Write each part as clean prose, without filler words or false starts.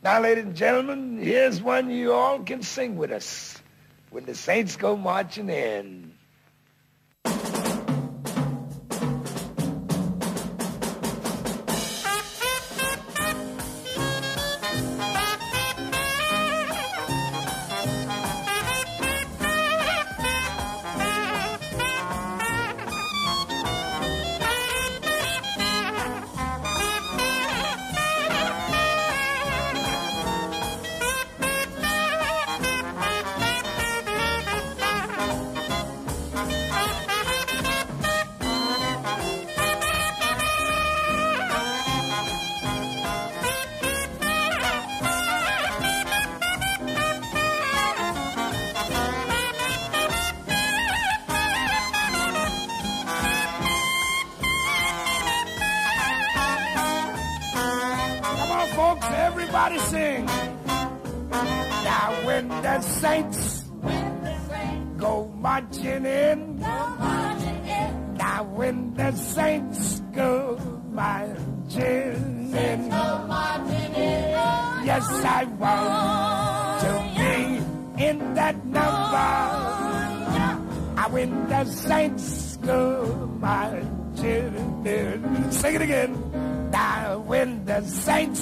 Now, ladies and gentlemen, here's one you all can sing with us. When the Saints go marching in. Folks, everybody sing. Now when the Saints go marching in. Now when the Saints go marching in. Yes, I want to be in that number. When the Saints go marching in. Sing it again. Now when the Saints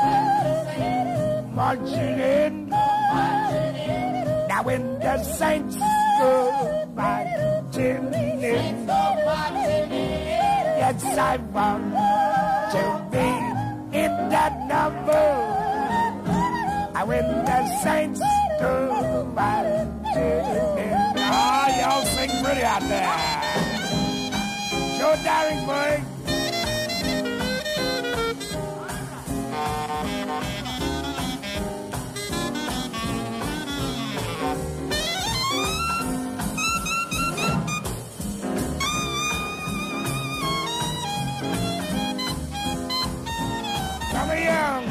marching in. Now when the Saints go marching in. Yes, I want to be in that number. When the Saints go marching in. Oh, y'all sing pretty out there. Joe Daringburg. Young.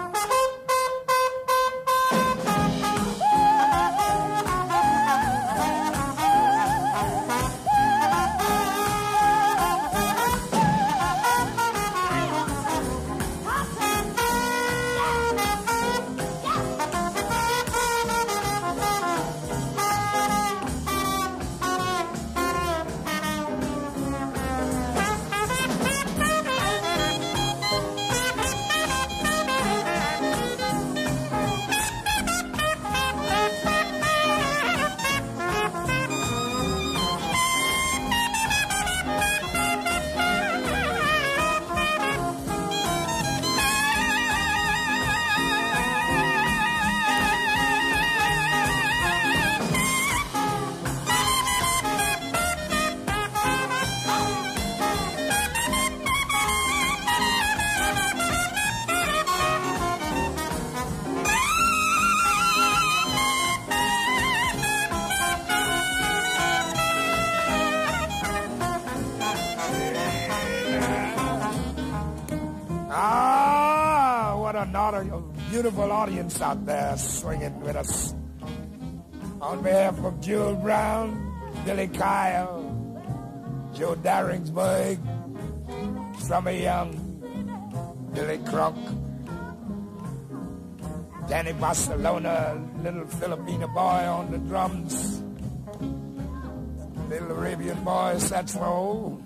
A beautiful audience out there swinging with us. On behalf of Jewel Brown, Billy Kyle, Joe Daringburg, Summer Young, Billy Crunk, Danny Barcelona, little Filipino boy on the drums, little Arabian boy saxophone.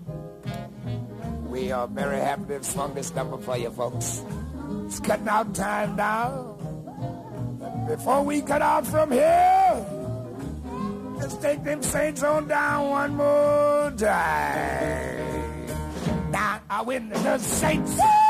We are very happy to have swung this number for you folks. It's cutting out time now. Before we cut out from here, let's take them Saints on down one more time. Now I win the Saints.